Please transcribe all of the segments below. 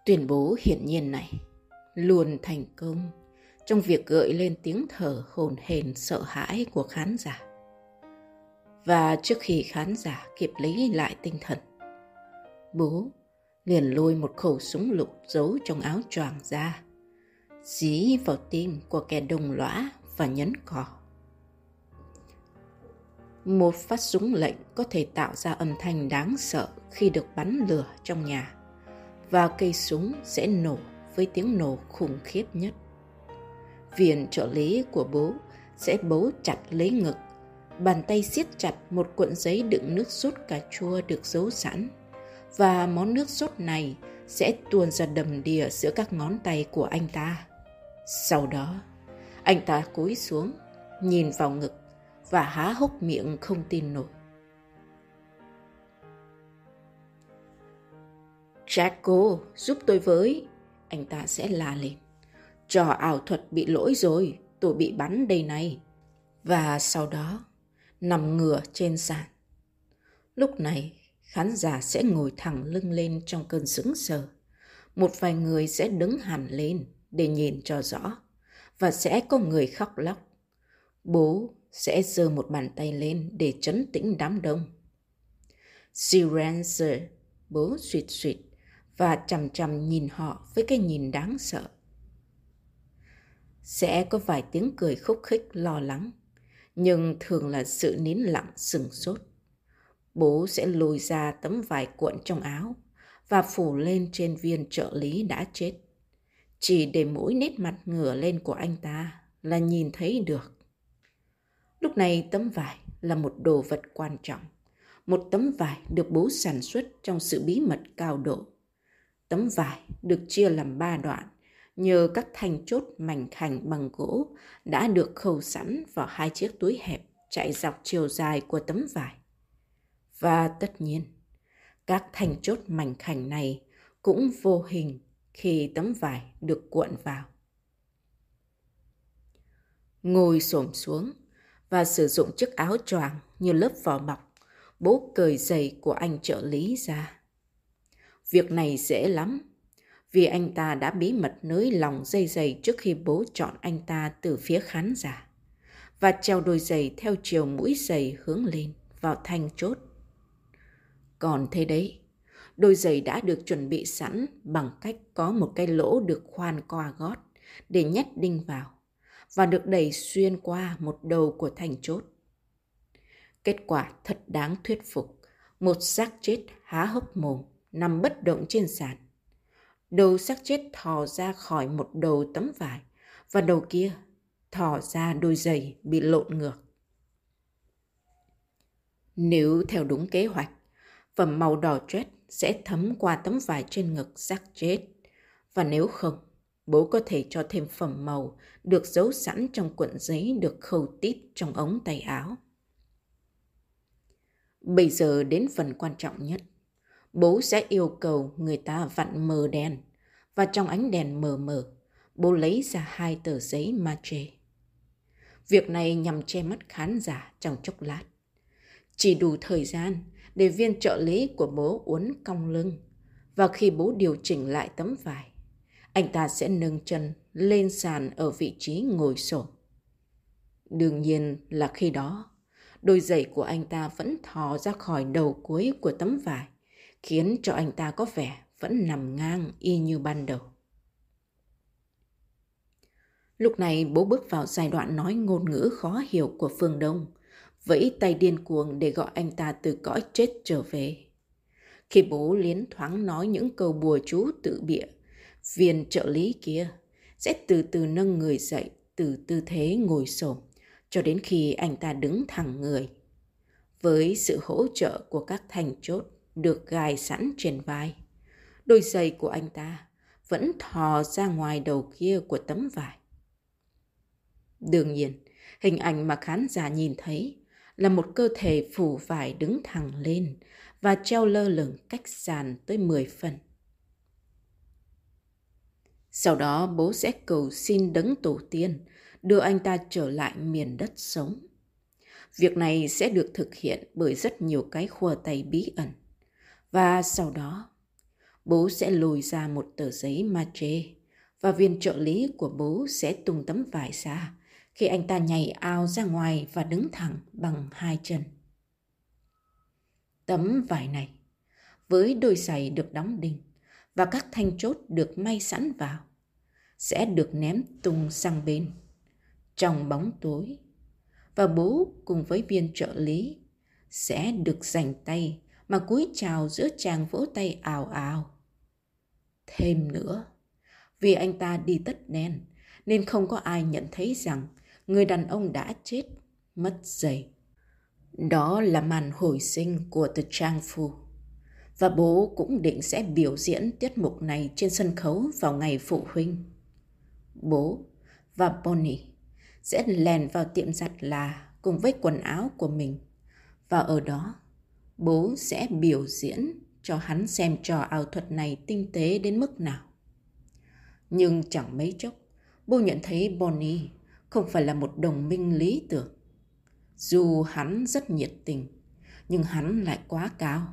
Tuyên bố hiển nhiên này luôn thành công trong việc gợi lên tiếng thở hổn hển sợ hãi của khán giả. Và trước khi khán giả kịp lấy lại tinh thần, bố liền lôi một khẩu súng lục giấu trong áo choàng ra, dí vào tim của kẻ đồng lõa và nhấn cò. Một phát súng lệnh có thể tạo ra âm thanh đáng sợ khi được bắn lửa trong nhà, và cây súng sẽ nổ với tiếng nổ khủng khiếp nhất. Viên trợ lý của bố sẽ bấu chặt lấy ngực, bàn tay siết chặt một cuộn giấy đựng nước sốt cà chua được giấu sẵn, và món nước sốt này sẽ tuôn ra đầm đìa giữa các ngón tay của anh ta. Sau đó, anh ta cúi xuống, nhìn vào ngực và há hốc miệng không tin nổi. "Jacko, giúp tôi với!" anh ta sẽ la lên. "Trò ảo thuật bị lỗi rồi, tôi bị bắn đây này." Và sau đó, nằm ngửa trên sàn. Lúc này, khán giả sẽ ngồi thẳng lưng lên trong cơn sững sờ. Một vài người sẽ đứng hẳn lên để nhìn cho rõ, và sẽ có người khóc lóc. Bố sẽ giơ một bàn tay lên để trấn tĩnh đám đông. "Silence!" bố suýt suýt và chằm chằm nhìn họ với cái nhìn đáng sợ. Sẽ có vài tiếng cười khúc khích lo lắng, nhưng thường là sự nín lặng sừng sốt. Bố sẽ lôi ra tấm vải cuộn trong áo và phủ lên trên viên trợ lý đã chết, chỉ để mỗi nét mặt ngửa lên của anh ta là nhìn thấy được. Lúc này tấm vải là một đồ vật quan trọng. Một tấm vải được bố sản xuất trong sự bí mật cao độ. Tấm vải được chia làm 3 đoạn nhờ các thanh chốt mảnh khảnh bằng gỗ đã được khâu sẵn vào 2 chiếc túi hẹp chạy dọc chiều dài của tấm vải. Và tất nhiên, các thanh chốt mảnh khảnh này cũng vô hình khi tấm vải được cuộn vào. Ngồi xổm xuống và sử dụng chiếc áo choàng như lớp vỏ bọc, bố cởi giày của anh trợ lý ra. Việc này dễ lắm, vì anh ta đã bí mật nới lỏng dây giày trước khi bố chọn anh ta từ phía khán giả, và treo đôi giày theo chiều mũi giày hướng lên vào thanh chốt. Còn thế đấy, đôi giày đã được chuẩn bị sẵn bằng cách có một cái lỗ được khoan qua gót để nhét đinh vào, và được đẩy xuyên qua một đầu của thanh chốt. Kết quả thật đáng thuyết phục. Một xác chết há hốc mồm, nằm bất động trên sàn. Đầu xác chết thò ra khỏi một đầu tấm vải, và đầu kia thò ra đôi giày bị lộn ngược. Nếu theo đúng kế hoạch, phẩm màu đỏ chét sẽ thấm qua tấm vải trên ngực xác chết. Và nếu không, bố có thể cho thêm phẩm màu được giấu sẵn trong cuộn giấy được khâu tít trong ống tay áo. Bây giờ đến phần quan trọng nhất. Bố sẽ yêu cầu người ta vặn mờ đèn, và trong ánh đèn mờ mờ, bố lấy ra 2 tờ giấy mache. Việc này nhằm che mắt khán giả trong chốc lát. Chỉ đủ thời gian để viên trợ lý của bố uốn cong lưng, và khi bố điều chỉnh lại tấm vải, anh ta sẽ nâng chân lên sàn ở vị trí ngồi xổm. Đương nhiên là khi đó, đôi giày của anh ta vẫn thò ra khỏi đầu cuối của tấm vải, khiến cho anh ta có vẻ vẫn nằm ngang y như ban đầu. Lúc này bố bước vào giai đoạn nói ngôn ngữ khó hiểu của phương Đông, vẫy tay điên cuồng để gọi anh ta từ cõi chết trở về. Khi bố liến thoáng nói những câu bùa chú tự bịa, viên trợ lý kia sẽ từ từ nâng người dậy từ tư thế ngồi xổm cho đến khi anh ta đứng thẳng người. Với sự hỗ trợ của các thanh chốt được gài sẵn trên vai, đôi giày của anh ta vẫn thò ra ngoài đầu kia của tấm vải. Đương nhiên, hình ảnh mà khán giả nhìn thấy là một cơ thể phủ vải đứng thẳng lên và treo lơ lửng cách sàn tới 10 phân. Sau đó bố sẽ cầu xin đấng tổ tiên đưa anh ta trở lại miền đất sống. Việc này sẽ được thực hiện bởi rất nhiều cái khua tay bí ẩn. Và sau đó, Bố sẽ lôi ra một tờ giấy mache và viên trợ lý của bố sẽ tung tấm vải ra khi anh ta nhảy ao ra ngoài và đứng thẳng bằng 2 chân. Tấm vải này, với đôi giày được đóng đinh và các thanh chốt được may sẵn vào, sẽ được ném tung sang bên, trong bóng tối, và bố cùng với viên trợ lý sẽ được giành tay mà cúi chào giữa tràng vỗ tay ào ào. Thêm nữa, vì anh ta đi tất đen nên không có ai nhận thấy rằng người đàn ông đã chết, mất giày. Đó là màn hồi sinh của The Trang Phu. Và bố cũng định sẽ biểu diễn tiết mục này trên sân khấu vào ngày phụ huynh. Bố và Bonnie sẽ lèn vào tiệm giặt là cùng với quần áo của mình. Và ở đó, bố sẽ biểu diễn cho hắn xem trò ảo thuật này tinh tế đến mức nào. Nhưng chẳng mấy chốc, bố nhận thấy Bonnie không phải là một đồng minh lý tưởng. Dù hắn rất nhiệt tình, nhưng hắn lại quá cao.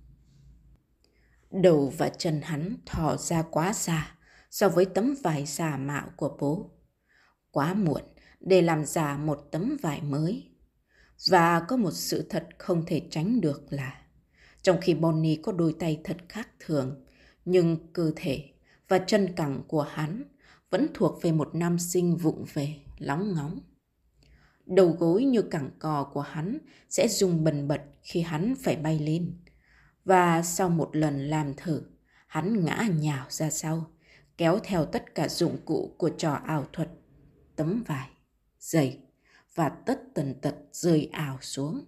Đầu và chân hắn thò ra quá xa so với tấm vải giả mạo của bố. Quá muộn để làm giả một tấm vải mới. Và có một sự thật không thể tránh được là trong khi Bonnie có đôi tay thật khác thường, nhưng cơ thể và chân cẳng của hắn vẫn thuộc về một nam sinh vụng về, lóng ngóng. Đầu gối như cẳng cò của hắn sẽ rung bần bật khi hắn phải bay lên. Và sau một lần làm thử, hắn ngã nhào ra sau, kéo theo tất cả dụng cụ của trò ảo thuật, tấm vải, giày và tất tần tật rơi ảo xuống.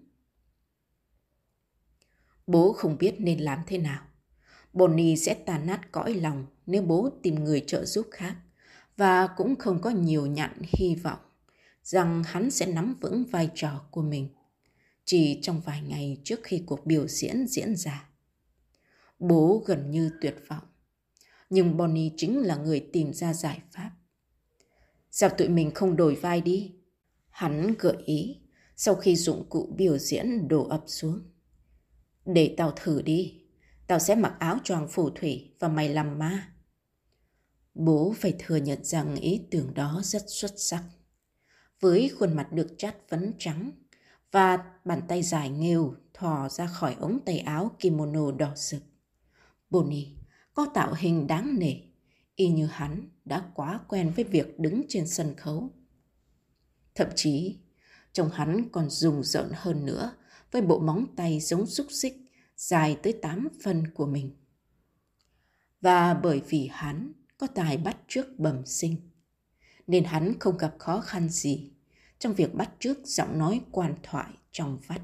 Bố không biết nên làm thế nào. Bonnie sẽ tàn nát cõi lòng nếu bố tìm người trợ giúp khác, và cũng không có nhiều nhặn hy vọng rằng hắn sẽ nắm vững vai trò của mình chỉ trong vài ngày trước khi cuộc biểu diễn diễn ra. Bố gần như tuyệt vọng, nhưng Bonnie chính là người tìm ra giải pháp. Sao tụi mình không đổi vai đi? Hắn gợi ý sau khi dụng cụ biểu diễn đổ ập xuống. Để tao thử đi, tao sẽ mặc áo choàng phù thủy và mày làm ma. Bố phải thừa nhận rằng ý tưởng đó rất xuất sắc. Với khuôn mặt được chát phấn trắng và bàn tay dài nghêu thò ra khỏi ống tay áo kimono đỏ rực, Bonnie có tạo hình đáng nể, y như hắn đã quá quen với việc đứng trên sân khấu. Thậm chí, trông hắn còn rùng rợn hơn nữa với bộ móng tay giống xúc xích dài tới 8 phân của mình. Và bởi vì hắn có tài bắt chước bẩm sinh, nên hắn không gặp khó khăn gì trong việc bắt chước giọng nói quan thoại trong vắt.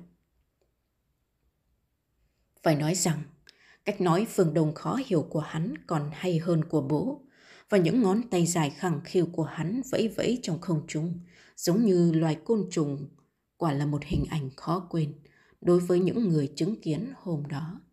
Phải nói rằng, cách nói phương Đông khó hiểu của hắn còn hay hơn của bố, và những ngón tay dài khẳng khiu của hắn vẫy vẫy trong không trung, giống như loài côn trùng, quả là một hình ảnh khó quên đối với những người chứng kiến hôm đó.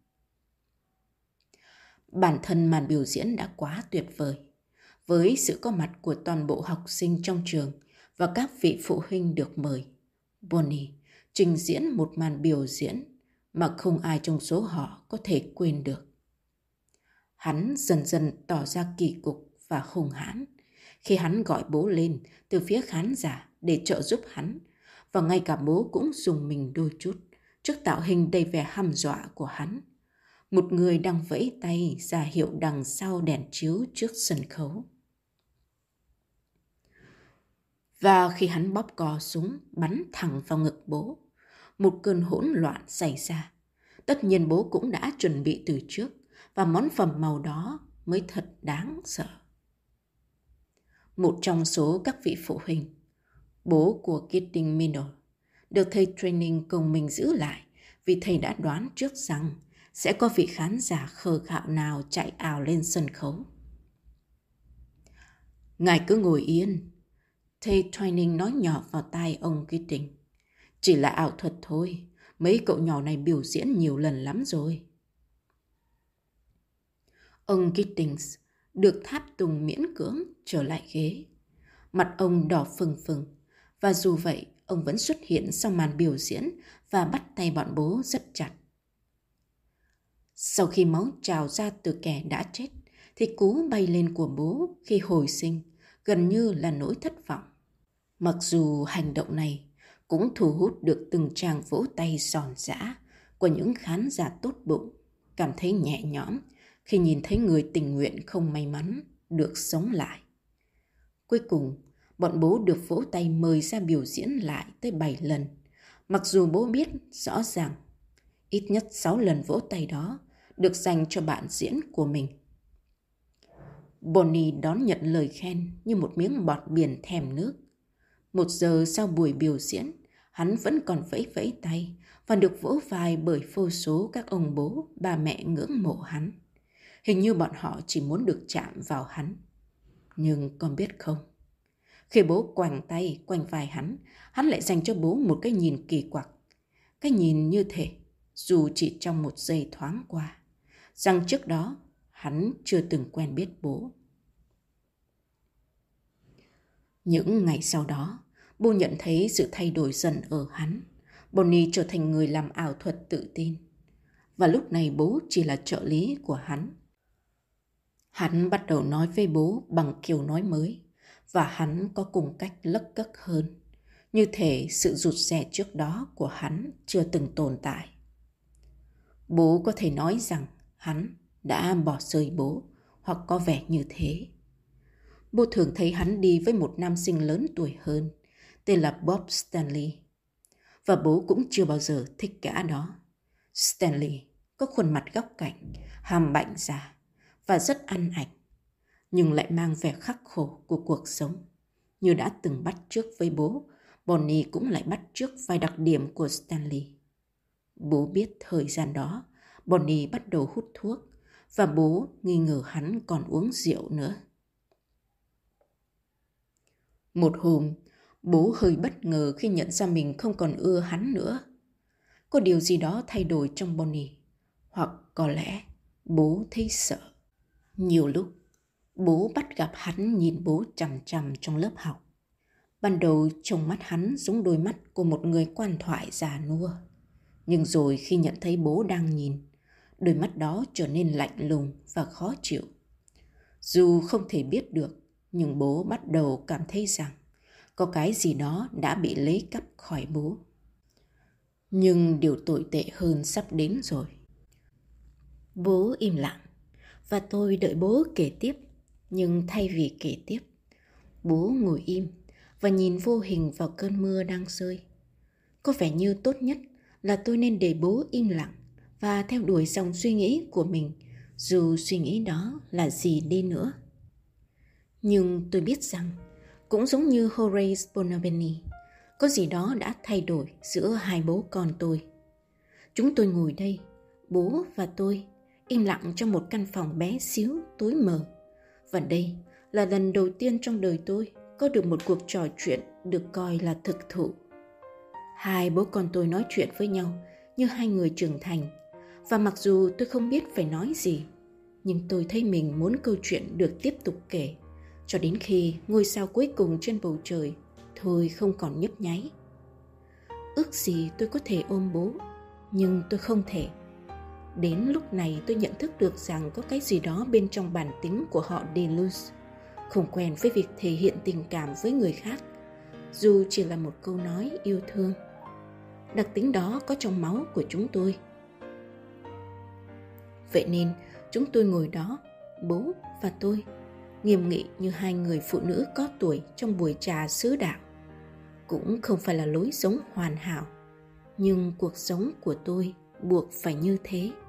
Bản thân màn biểu diễn đã quá tuyệt vời, với sự có mặt của toàn bộ học sinh trong trường và các vị phụ huynh được mời. Bonnie trình diễn một màn biểu diễn mà không ai trong số họ có thể quên được. Hắn dần dần tỏ ra kỳ cục và hung hãn khi hắn gọi bố lên từ phía khán giả để trợ giúp hắn, và ngay cả bố cũng rùng mình đôi chút trước tạo hình đầy vẻ hăm dọa của hắn. Một người đang vẫy tay ra hiệu đằng sau đèn chiếu trước sân khấu. Và khi hắn bóp cò súng bắn thẳng vào ngực bố, một cơn hỗn loạn xảy ra. Tất nhiên bố cũng đã chuẩn bị từ trước, và món phẩm màu đó mới thật đáng sợ. Một trong số các vị phụ huynh, bố của Gideon Miller, được thầy training cùng mình giữ lại vì thầy đã đoán trước rằng sẽ có vị khán giả khờ khạo nào chạy ào lên sân khấu. Ngài cứ ngồi yên, thầy training nói nhỏ vào tai ông Gideon. Chỉ là ảo thuật thôi, mấy cậu nhỏ này biểu diễn nhiều lần lắm rồi. Ông Giddings được tháp tùng miễn cưỡng trở lại ghế. Mặt ông đỏ phừng phừng, và dù vậy, ông vẫn xuất hiện sau màn biểu diễn và bắt tay bọn bố rất chặt. Sau khi máu trào ra từ kẻ đã chết, thì cú bay lên của bố khi hồi sinh gần như là nỗi thất vọng. Mặc dù hành động này cũng thu hút được từng tràng vỗ tay giòn giã của những khán giả tốt bụng, cảm thấy nhẹ nhõm khi nhìn thấy người tình nguyện không may mắn được sống lại. Cuối cùng, bọn bố được vỗ tay mời ra biểu diễn lại tới 7 lần, mặc dù bố biết rõ ràng ít nhất 6 lần vỗ tay đó được dành cho bạn diễn của mình. Bonnie đón nhận lời khen như một miếng bọt biển thèm nước. 1 giờ sau buổi biểu diễn, hắn vẫn còn vẫy vẫy tay và được vỗ vai bởi vô số các ông bố, bà mẹ ngưỡng mộ hắn. Hình như bọn họ chỉ muốn được chạm vào hắn. Nhưng con biết không, khi bố quàng tay quanh vai hắn lại dành cho bố một cái nhìn kỳ quặc. Cái nhìn như thể, dù chỉ trong 1 giây thoáng qua, rằng trước đó hắn chưa từng quen biết bố. Những ngày sau đó, bố nhận thấy sự thay đổi dần ở hắn. Bonnie trở thành người làm ảo thuật tự tin. Và lúc này bố chỉ là trợ lý của hắn. Hắn bắt đầu nói với bố bằng kiểu nói mới, và hắn có cùng cách lấc cấc hơn. Như thể sự rụt rè trước đó của hắn chưa từng tồn tại. Bố có thể nói rằng hắn đã bỏ rơi bố, hoặc có vẻ như thế. Bố thường thấy hắn đi với một nam sinh lớn tuổi hơn, tên là Bob Stanley. Và bố cũng chưa bao giờ thích gã đó. Stanley có khuôn mặt góc cạnh, hàm bạnh ra và rất ăn ảnh, nhưng lại mang vẻ khắc khổ của cuộc sống. Như đã từng bắt chước với bố, Bonnie cũng lại bắt chước vài đặc điểm của Stanley. Bố biết thời gian đó, Bonnie bắt đầu hút thuốc, và bố nghi ngờ hắn còn uống rượu nữa. Một hôm, bố hơi bất ngờ khi nhận ra mình không còn ưa hắn nữa. Có điều gì đó thay đổi trong Bonnie, hoặc có lẽ bố thấy sợ. Nhiều lúc, bố bắt gặp hắn nhìn bố chằm chằm trong lớp học. Ban đầu trông mắt hắn giống đôi mắt của một người quan thoại già nua. Nhưng rồi khi nhận thấy bố đang nhìn, đôi mắt đó trở nên lạnh lùng và khó chịu. Dù không thể biết được, nhưng bố bắt đầu cảm thấy rằng có cái gì đó đã bị lấy cắp khỏi bố. Nhưng điều tồi tệ hơn sắp đến rồi. Bố im lặng, và tôi đợi bố kể tiếp. Nhưng thay vì kể tiếp, bố ngồi im và nhìn vô hình vào cơn mưa đang rơi. Có vẻ như tốt nhất là tôi nên để bố im lặng và theo đuổi dòng suy nghĩ của mình, dù suy nghĩ đó là gì đi nữa. Nhưng tôi biết rằng, cũng giống như Horace Bonaveni, có gì đó đã thay đổi giữa hai bố con tôi. Chúng tôi ngồi đây, bố và tôi, im lặng trong một căn phòng bé xíu, tối mờ. Và đây là lần đầu tiên trong đời tôi có được một cuộc trò chuyện được coi là thực thụ. Hai bố con tôi nói chuyện với nhau như hai người trưởng thành. Và mặc dù tôi không biết phải nói gì, nhưng tôi thấy mình muốn câu chuyện được tiếp tục kể, cho đến khi ngôi sao cuối cùng trên bầu trời thôi không còn nhấp nháy. Ước gì tôi có thể ôm bố, nhưng tôi không thể. Đến lúc này tôi nhận thức được rằng có cái gì đó bên trong bản tính của họ Deleuze, không quen với việc thể hiện tình cảm với người khác, dù chỉ là một câu nói yêu thương. Đặc tính đó có trong máu của chúng tôi. Vậy nên chúng tôi ngồi đó, bố và tôi, nghiêm nghị như hai người phụ nữ có tuổi trong buổi trà sứ đạo. Cũng không phải là lối sống hoàn hảo, nhưng cuộc sống của tôi buộc phải như thế.